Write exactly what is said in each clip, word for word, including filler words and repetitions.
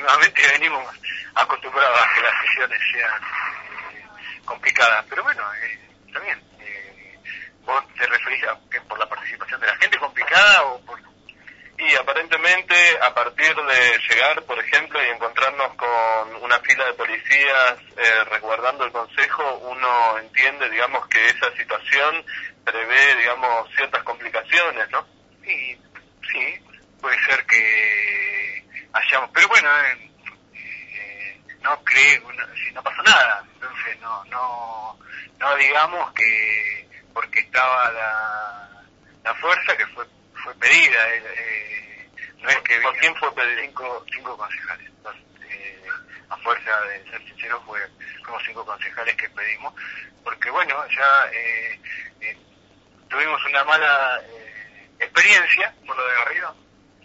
últimamente venimos acostumbrados a que las sesiones sean eh, complicadas, pero bueno, eh, está bien. Eh, ¿Vos te referís a que por la participación de la gente complicada o por...? Y aparentemente, a partir de llegar, por ejemplo, y encontrarnos con una fila de policías eh, resguardando el consejo, uno entiende, digamos, que esa situación prevé, digamos, ciertas complicaciones, ¿no? Sí, sí, puede ser que hayamos, pero bueno, eh, eh, no creo, no, si no pasó nada, entonces no, no, no digamos que porque estaba la, la fuerza que fue fue pedida, eh, eh, no es que ¿Por quién fue pedida? Cinco, cinco concejales, Entonces, eh, a fuerza de ser sincero fue como cinco concejales que pedimos, porque bueno, ya eh, eh, tuvimos una mala eh, experiencia por lo de Garrido.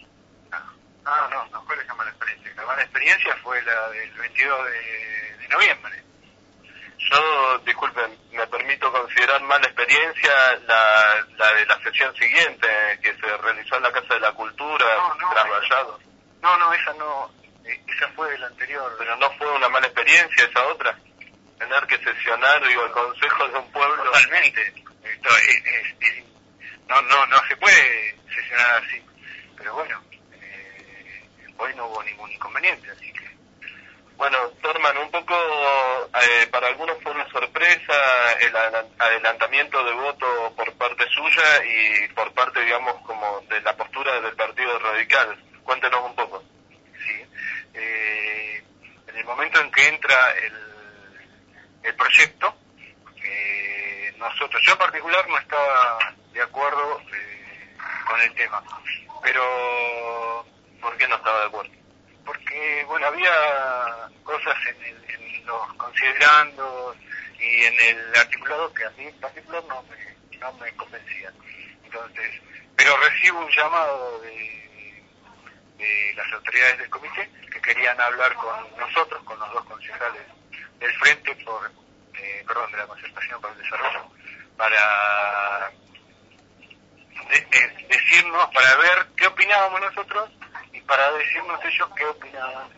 No, no, no fue esa mala experiencia, la mala experiencia fue la del veintidós de, de noviembre. Yo, disculpen, me permito considerar mala experiencia la, la de la sesión siguiente, que se realizó en la Casa de la Cultura, no, no, tras Vallado. No, no, esa no, esa fue la anterior. Pero no fue una mala experiencia esa otra, tener que sesionar, digo, el consejo de un pueblo. Totalmente, esto es, es, es, no, no, no se puede sesionar así, pero bueno, eh, hoy no hubo ningún inconveniente, así que... Bueno, Torman, un poco eh, para algunos fue una sorpresa el adelantamiento de voto por parte suya y por parte, digamos, como de la postura del Partido Radical. Cuéntenos un poco. Sí, eh, en el momento en que entra el, el proyecto, eh, nosotros, yo en particular no estaba de acuerdo eh, con el tema, pero... ¿Por qué no estaba de acuerdo? Porque, bueno, había cosas en, el, en los considerandos y en el articulado que a mí en particular no me, no me convencían. Entonces, pero recibo un llamado de, de las autoridades del comité que querían hablar con nosotros, con los dos concejales del Frente, por, eh, perdón, de la Concertación para el Desarrollo, para de, de, decirnos, para ver qué opinábamos nosotros y para decirnos ellos qué opinaban.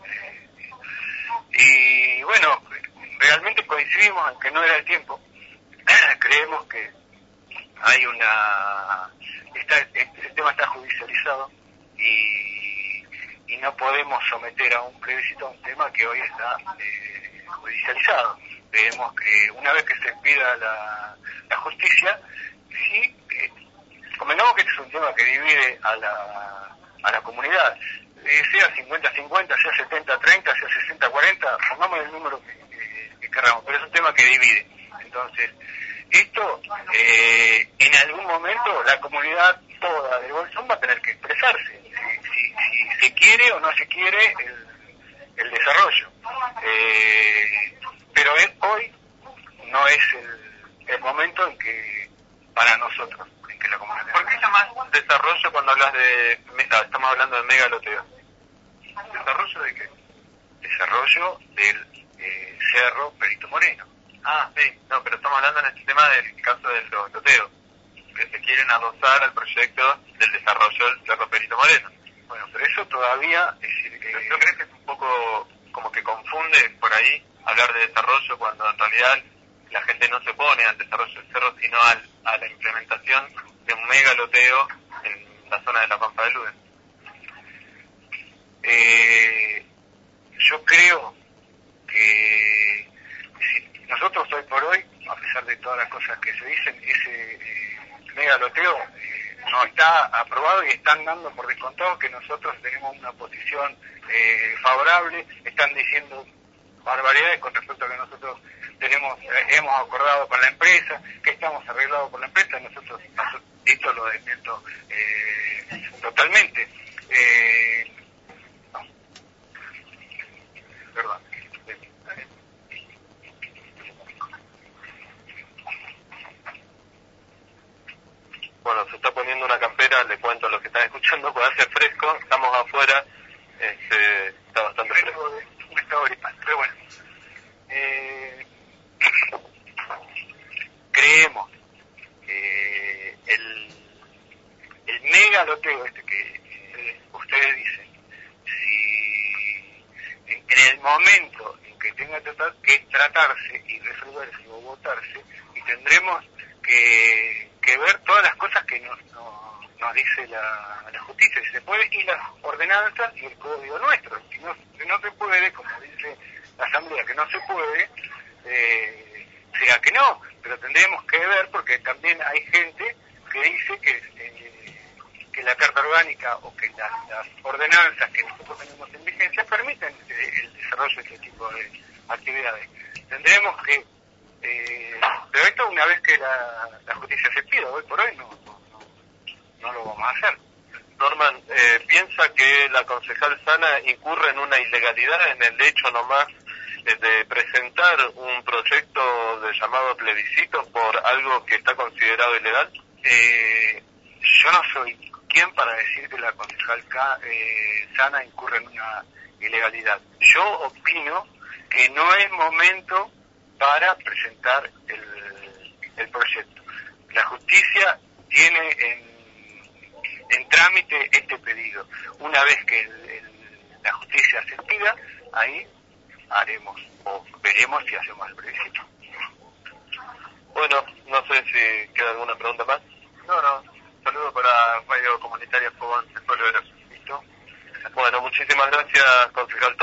Y bueno, realmente coincidimos en que no era el tiempo. Creemos que hay una... Está, el tema está judicializado y, y no podemos someter a un plebiscito a un tema que hoy está eh, judicializado. Creemos que una vez que se pida la, la justicia, sí, eh, convengamos que este es un tema que divide a la, a la comunidad. Eh, sea cincuenta cincuenta, sea setenta treinta, sea sesenta cuarenta, pongamos el número que, que, que queramos, pero es un tema que divide. Entonces, esto, eh, en algún momento, la comunidad toda del Bolsón va a tener que expresarse, si, si, si se quiere o no se quiere el, el desarrollo. Eh, pero es, hoy no es el, el momento en que, para nosotros, en que la comunidad... ¿Por qué llamas desarrollo cuando hablas de... Estamos hablando de megaloteo? ¿Desarrollo de qué? Desarrollo del eh, Cerro Perito Moreno. Ah, sí, no, pero estamos hablando en este tema del caso del loteo, que se quieren adosar al proyecto del desarrollo del Cerro Perito Moreno. Bueno, pero eso todavía, es decir, que... ¿No crees que es un poco como que confunde por ahí hablar de desarrollo cuando en realidad la gente no se opone al desarrollo del cerro, sino al, a la implementación de un megaloteo en la zona de la Pampa de Luden? Eh, yo creo que si nosotros hoy por hoy, a pesar de todas las cosas que se dicen, ese eh, megaloteo eh, no está aprobado y están dando por descontado que nosotros tenemos una posición eh, favorable, están diciendo barbaridades con respecto a que nosotros tenemos eh, hemos acordado con la empresa, que estamos arreglados con la empresa. Nosotros, esto lo desmiento eh, totalmente. Eh, no. Perdón. Bueno, se está poniendo una campera, le cuento a los que están escuchando, cuando hace fresco, estamos afuera, este, está bastante fresco. Un estado gripal, pero bueno. Eh, creemos que el, el megaloteo este que eh, ustedes dicen, si en el momento en que tenga que, tratar, que tratarse y resolverse o votarse, y tendremos que, que ver todas las cosas que nos, nos, nos dice la, la justicia, si se puede, y las ordenanzas y el código nuestro. Si no, si no se puede, como dice la Asamblea, que no se puede, eh, será que no, pero tendremos que ver, porque también hay gente que dice que, eh, que la Carta Orgánica o que las, las ordenanzas que nosotros tenemos en vigencia permiten eh, el desarrollo de este tipo de actividades. Tendremos que, eh, pero esto una vez que la, la justicia se pida, hoy por hoy no, no, no, no lo vamos a hacer. Norman, eh, ¿piensa que la concejal Sana incurre en una ilegalidad en el hecho nomás de presentar un proyecto de llamado plebiscito por algo que está considerado ilegal? Eh, yo no soy quien para decir que la concejal eh, Sana incurre en una ilegalidad. Yo opino que no es momento para presentar el, el proyecto. La justicia tiene en, en trámite este pedido. Una vez que el, el, la justicia se pida, ahí haremos o veremos si hacemos el plebiscito. Bueno, no sé si queda alguna pregunta más. No, no. Saludos para Radio Comunitaria Fogón, el pueblo de los. ¿Listo? Bueno, muchísimas gracias, concejal.